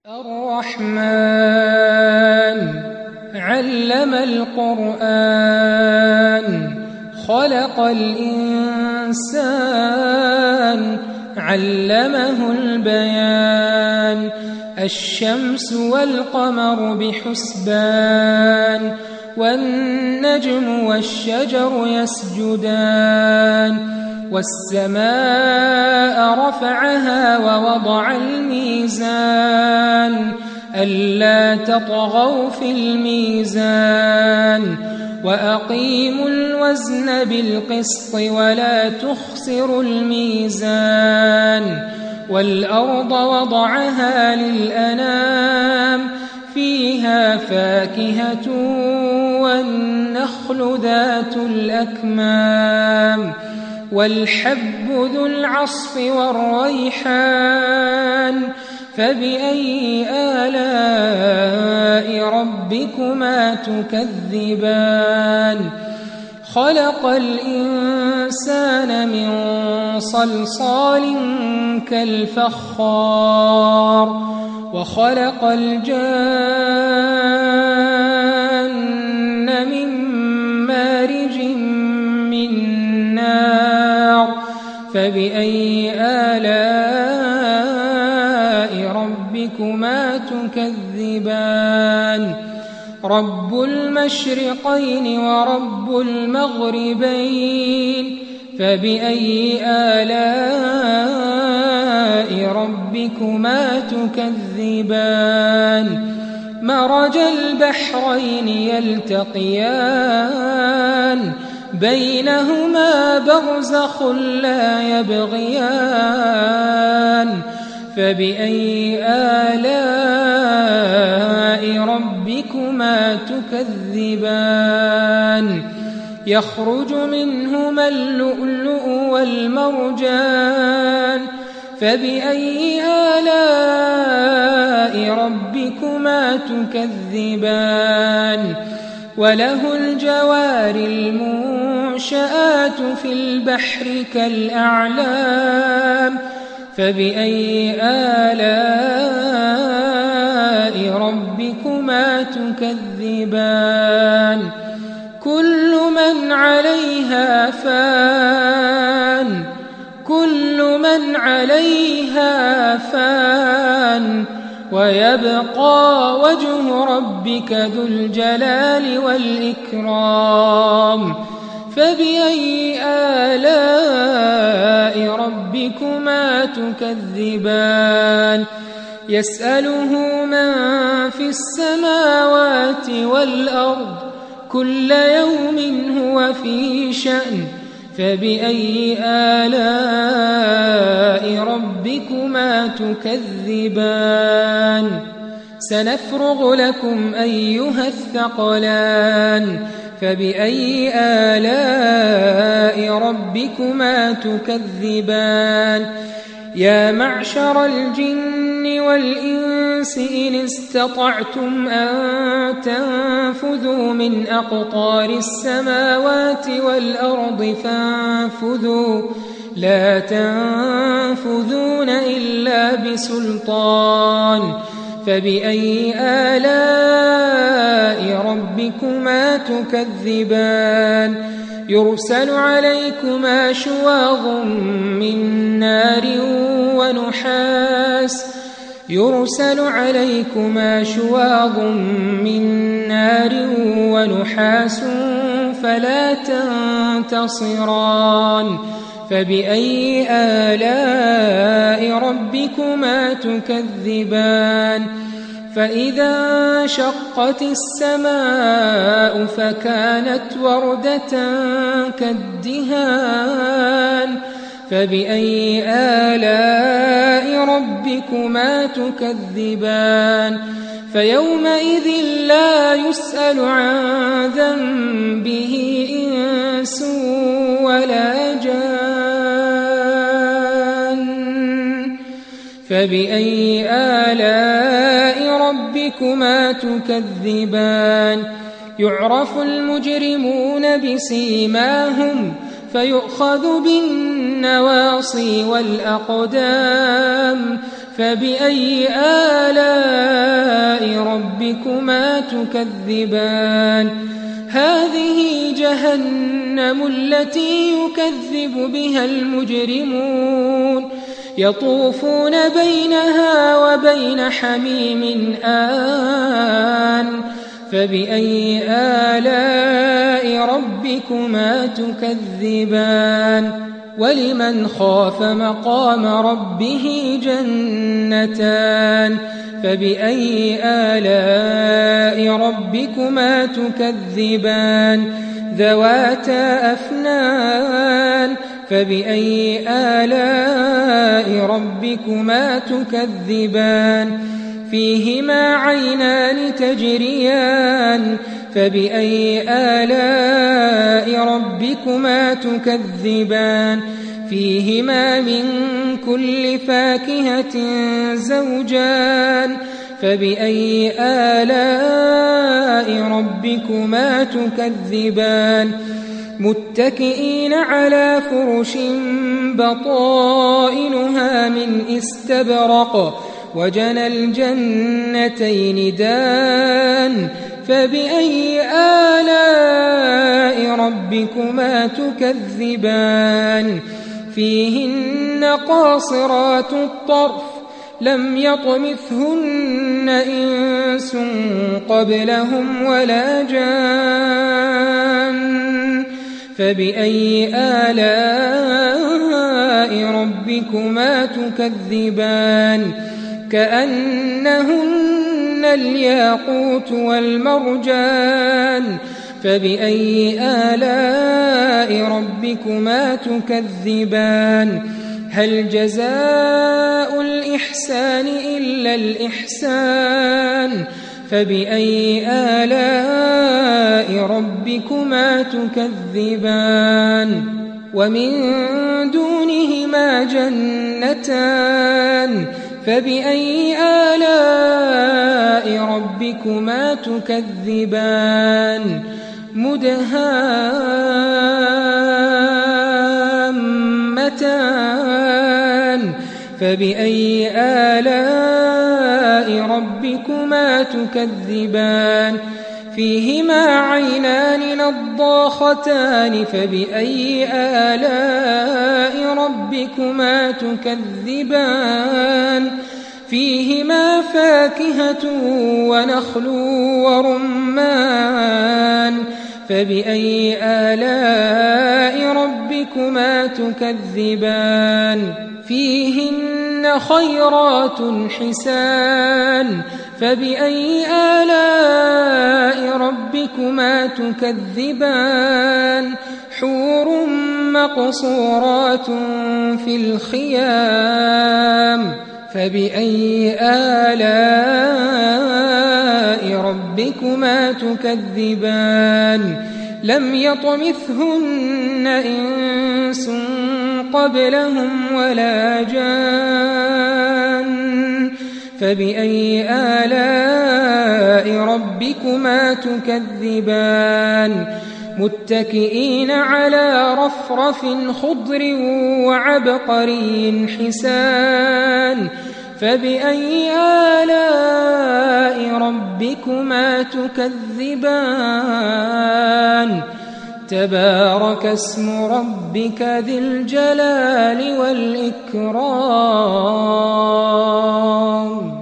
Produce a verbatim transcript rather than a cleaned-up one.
الرحمن علم القرآن خلق الإنسان علمه البيان الشمس والقمر بحسبان والنجم والشجر يسجدان والسماء رفعها ووضع الميزان ألا تطغوا في الميزان وأقيموا الوزن بالقسط ولا تخسروا الميزان والأرض وضعها للأنام فيها فاكهة والنخل ذات الأكمام والحب ذو العصف والريحان فبأي آلاء ربكما تكذبان خلق الإنسان من صلصال كالفخار وخلق الجان من مارج من نار فبأي آلاء ربكما تكذبان رب المشرقين ورب المغربين فبأي آلاء ربكما تكذبان مرج البحرين يلتقيان بينهما برزخ لا يبغيان فبأي آلاء ربكما تكذبان يخرج منهما اللؤلؤ والمرجان فبأي آلاء ربكما تكذبان وله الجوار المنشآت في البحر كالأعلام فبأي آلاء ربكما تكذبان كل من عليها فان كل من عليها فان ويبقى وجه ربك ذو الجلال والإكرام فبأي آلاء ربكما تكذبان يسأله من في السماوات والأرض كل يوم هو في شأن فبأي آلاء ربكما تكذبان سنفرغ لكم أيها الثقلان فبأي آلاء ربكما تكذبان يا معشر الجن والإنس إن استطعتم أن تنفذوا من أقطار السماوات والأرض فانفذوا لا تنفذون إلا بسلطان فبأي آلاء ربكما تكذبان يرسل عليكما شواظ من نار ونحاس يرسل عليكما شواظ من نار ونحاس فلا تنتصران فبأي آلاء ربكما تكذبان فإذا انشقت السماء فكانت وردة كالدهان فبأي آلاء ربكما تكذبان فيومئذ لا يسأل عن ذنبه إنس ولا جان فبأي آلاء ربكما تكذبان يعرف المجرمون بسيماهم فيؤخذ بالنواصي والأقدام فبأي آلاء ربكما تكذبان هذه جهنم التي يكذب بها المجرمون يطوفون بينها وبين حميم آن فبأي آلاء ربكما تكذبان ولمن خاف مقام ربه جنتان فبأي آلاء ربكما تكذبان ذواتا أفنان فبأي آلاء ربكما تكذبان فيهما عينان تجريان فبأي آلاء ربكما تكذبان فيهما من كل فاكهة زوجان فبأي آلاء ربكما تكذبان متكئين على فرش بطائنها من استبرق وجنى الجنتين دان فبأي آلاء ربكما تكذبان فيهن قاصرات الطرف لم يطمثهن إنس قبلهم ولا جان فبأي آلاء ربكما تكذبان كأنهن الياقوت والمرجان فبأي آلاء ربكما تكذبان هل جزاء الإحسان إلا الإحسان فبأي آلاء ربكما تكذبان ومن دونهما جنتان فبأي آلاء ربكما تكذبان مدهامتان فبأي آلاء ربكما تكذبان فيهما عينان نضاختان فبأي آلاء ربكما تكذبان فيهما فاكهة ونخل ورمان فبأي آلاء ربكما تكذبان فيهن خيرات حسان فبأي آلاء ربكما تكذبان حور مقصورات في الخيام فبأي آلاء ربكما تكذبان لم يطمثهن إنس قبلهم ولا جان فبأي آلاء ربكما تكذبان متكئين على رفرف خضر وعبقري حسان فبأي آلاء ربكما تكذبان تبارك اسم ربك ذي الجلال والإكرام